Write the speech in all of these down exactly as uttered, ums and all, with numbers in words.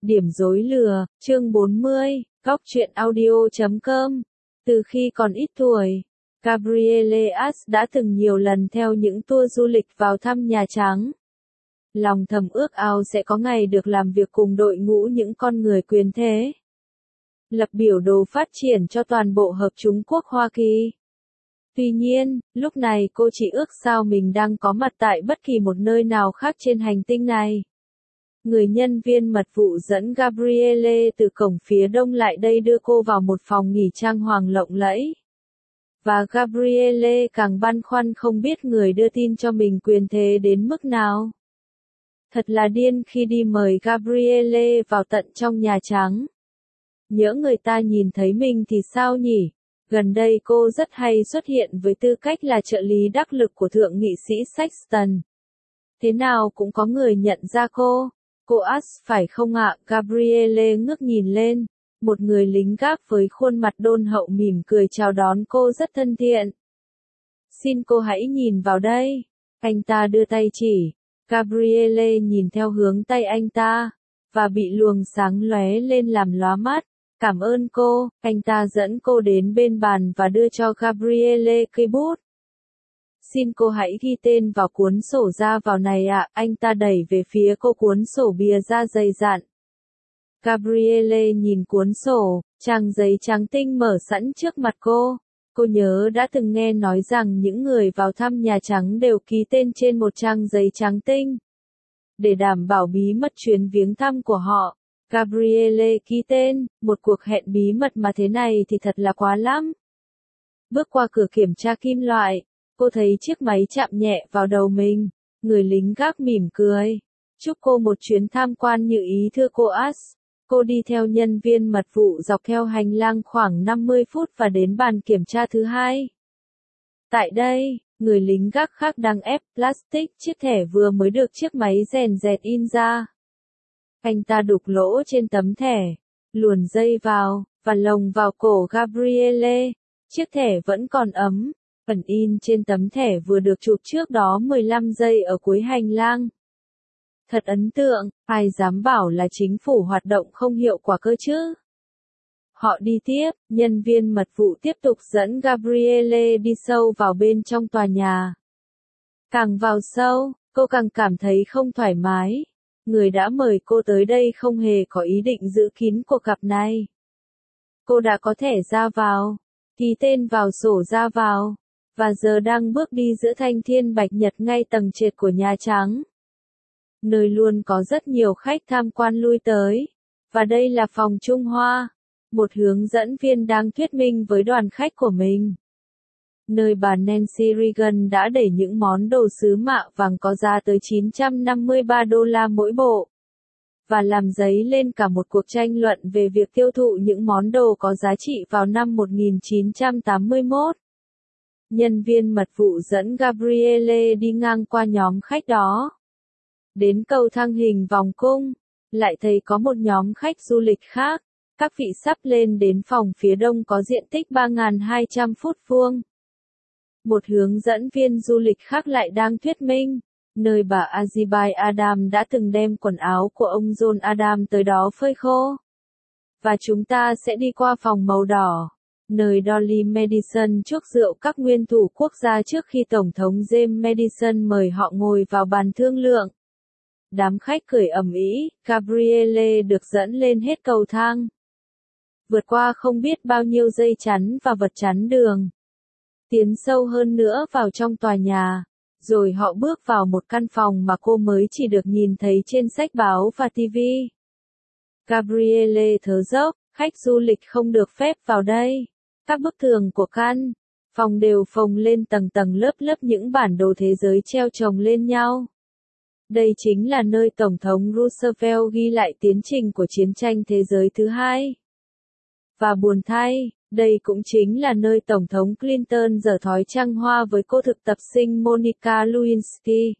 Điểm rối lừa, chương bốn mươi, góc truyện audio chấm com. Từ khi còn ít tuổi, Gabrielle Ash đã từng nhiều lần theo những tour du lịch vào thăm Nhà Trắng. Lòng thầm ước ao sẽ có ngày được làm việc cùng đội ngũ những con người quyền thế. Lập biểu đồ phát triển cho toàn bộ Hợp Trung Quốc Hoa Kỳ. Tuy nhiên, lúc này cô chỉ ước sao mình đang có mặt tại bất kỳ một nơi nào khác trên hành tinh này. Người nhân viên mật vụ dẫn Gabrielle từ cổng phía đông lại đây đưa cô vào một phòng nghỉ trang hoàng lộng lẫy. Và Gabrielle càng băn khoăn không biết người đưa tin cho mình quyền thế đến mức nào. Thật là điên khi đi mời Gabrielle vào tận trong Nhà Trắng. Nhỡ người ta nhìn thấy mình thì sao nhỉ? Gần đây cô rất hay xuất hiện với tư cách là trợ lý đắc lực của thượng nghị sĩ Sexton. Thế nào cũng có người nhận ra cô. Cô Ash phải không ạ? Gabrielle ngước nhìn lên. Một người lính gác với khuôn mặt đôn hậu mỉm cười chào đón cô rất thân thiện. Xin cô hãy nhìn vào đây. Anh ta đưa tay chỉ. Gabrielle nhìn theo hướng tay anh ta. Và bị luồng sáng lóe lên làm lóa mắt. Cảm ơn cô. Anh ta dẫn cô đến bên bàn và đưa cho Gabrielle cây bút. Xin cô hãy ghi tên vào cuốn sổ ra vào này ạ. Anh ta đẩy về phía cô cuốn sổ bìa da dày dặn. Gabrielle nhìn cuốn sổ, trang giấy trắng tinh mở sẵn trước mặt cô. Cô nhớ đã từng nghe nói rằng những người vào thăm Nhà Trắng đều ký tên trên một trang giấy trắng tinh. Để đảm bảo bí mật chuyến viếng thăm của họ, Gabrielle ký tên. Một cuộc hẹn bí mật mà thế này thì thật là quá lắm. Bước qua cửa kiểm tra kim loại. Cô thấy chiếc máy chạm nhẹ vào đầu mình. Người lính gác mỉm cười. Chúc cô một chuyến tham quan như ý thưa cô Ash. Cô đi theo nhân viên mật vụ dọc theo hành lang khoảng năm mươi phút và đến bàn kiểm tra thứ hai. Tại đây, người lính gác khác đang ép plastic chiếc thẻ vừa mới được chiếc máy rèn dẹt in ra. Anh ta đục lỗ trên tấm thẻ, luồn dây vào, và lồng vào cổ Gabrielle. Chiếc thẻ vẫn còn ấm. Phần in trên tấm thẻ vừa được chụp trước đó mười lăm giây ở cuối hành lang. Thật ấn tượng, ai dám bảo là chính phủ hoạt động không hiệu quả cơ chứ? Họ đi tiếp, nhân viên mật vụ tiếp tục dẫn Gabrielle đi sâu vào bên trong tòa nhà. Càng vào sâu, cô càng cảm thấy không thoải mái. Người đã mời cô tới đây không hề có ý định giữ kín cuộc gặp này. Cô đã có thẻ ra vào, ký tên vào sổ ra vào. Và giờ đang bước đi giữa thanh thiên bạch nhật ngay tầng trệt của Nhà Trắng. Nơi luôn có rất nhiều khách tham quan lui tới. Và đây là phòng Trung Hoa. Một hướng dẫn viên đang thuyết minh với đoàn khách của mình. Nơi bà Nancy Reagan đã đẩy những món đồ sứ mạ vàng có giá tới chín trăm năm mươi ba đô la mỗi bộ. Và làm dấy lên cả một cuộc tranh luận về việc tiêu thụ những món đồ có giá trị vào năm một nghìn chín trăm tám mươi mốt. Nhân viên mật vụ dẫn Gabrielle đi ngang qua nhóm khách đó. Đến cầu thang hình vòng cung, lại thấy có một nhóm khách du lịch khác. Các vị sắp lên đến phòng phía đông có diện tích ba nghìn hai trăm phút vuông. Một hướng dẫn viên du lịch khác lại đang thuyết minh, nơi bà Azebai Adam đã từng đem quần áo của ông John Adam tới đó phơi khô. Và chúng ta sẽ đi qua phòng màu đỏ. Nơi Dolly Madison chuốc rượu các nguyên thủ quốc gia trước khi Tổng thống James Madison mời họ ngồi vào bàn thương lượng. Đám khách cười ầm ĩ, Gabrielle được dẫn lên hết cầu thang. Vượt qua không biết bao nhiêu dây chắn và vật chắn đường. Tiến sâu hơn nữa vào trong tòa nhà. Rồi họ bước vào một căn phòng mà cô mới chỉ được nhìn thấy trên sách báo và ti vi. Gabrielle thở dốc, khách du lịch không được phép vào đây. Các bức tường của căn phòng đều phồng lên tầng tầng lớp lớp những bản đồ thế giới treo chồng lên nhau. Đây chính là nơi Tổng thống Roosevelt ghi lại tiến trình của chiến tranh thế giới thứ hai. Và buồn thay, đây cũng chính là nơi Tổng thống Clinton giở thói trăng hoa với cô thực tập sinh Monica Lewinsky.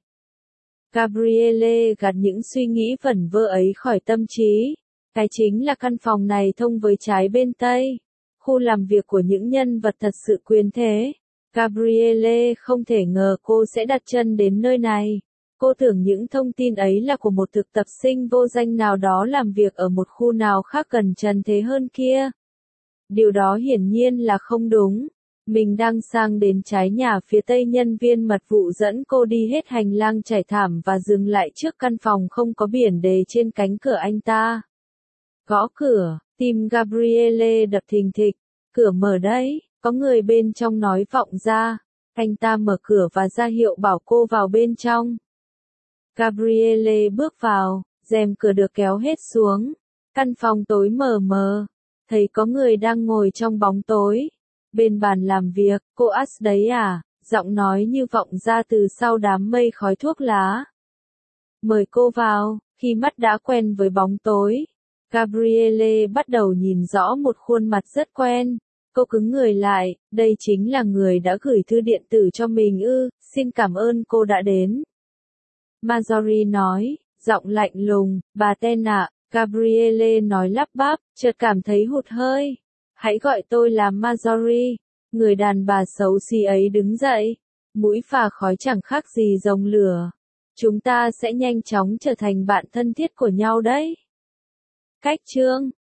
Gabrielle gạt những suy nghĩ vẩn vơ ấy khỏi tâm trí. Cái chính là căn phòng này thông với trái bên Tây. Khu làm việc của những nhân vật thật sự quyền thế. Gabrielle không thể ngờ cô sẽ đặt chân đến nơi này. Cô tưởng những thông tin ấy là của một thực tập sinh vô danh nào đó làm việc ở một khu nào khác gần trần thế hơn kia. Điều đó hiển nhiên là không đúng. Mình đang sang đến trái nhà phía tây, nhân viên mật vụ dẫn cô đi hết hành lang trải thảm và dừng lại trước căn phòng không có biển đề trên cánh cửa anh ta. Gõ cửa, tim Gabriele đập thình thịch. Cửa mở đấy, có người bên trong nói vọng ra. Anh ta mở cửa và ra hiệu bảo cô vào bên trong. Gabriele bước vào, rèm cửa được kéo hết xuống. Căn phòng tối mờ mờ. Thấy có người đang ngồi trong bóng tối. Bên bàn làm việc, cô As đấy à? Giọng nói như vọng ra từ sau đám mây khói thuốc lá. Mời cô vào. Khi mắt đã quen với bóng tối, Gabriele bắt đầu nhìn rõ một khuôn mặt rất quen. Cô cứng người lại, đây chính là người đã gửi thư điện tử cho mình ư, xin cảm ơn cô đã đến. Marjorie nói, giọng lạnh lùng, bà tên ạ. Gabriele nói lắp bắp, chợt cảm thấy hụt hơi. Hãy gọi tôi là Marjorie. Người đàn bà xấu xí ấy đứng dậy. Mũi phà khói chẳng khác gì rồng lửa. Chúng ta sẽ nhanh chóng trở thành bạn thân thiết của nhau đấy. Cách chương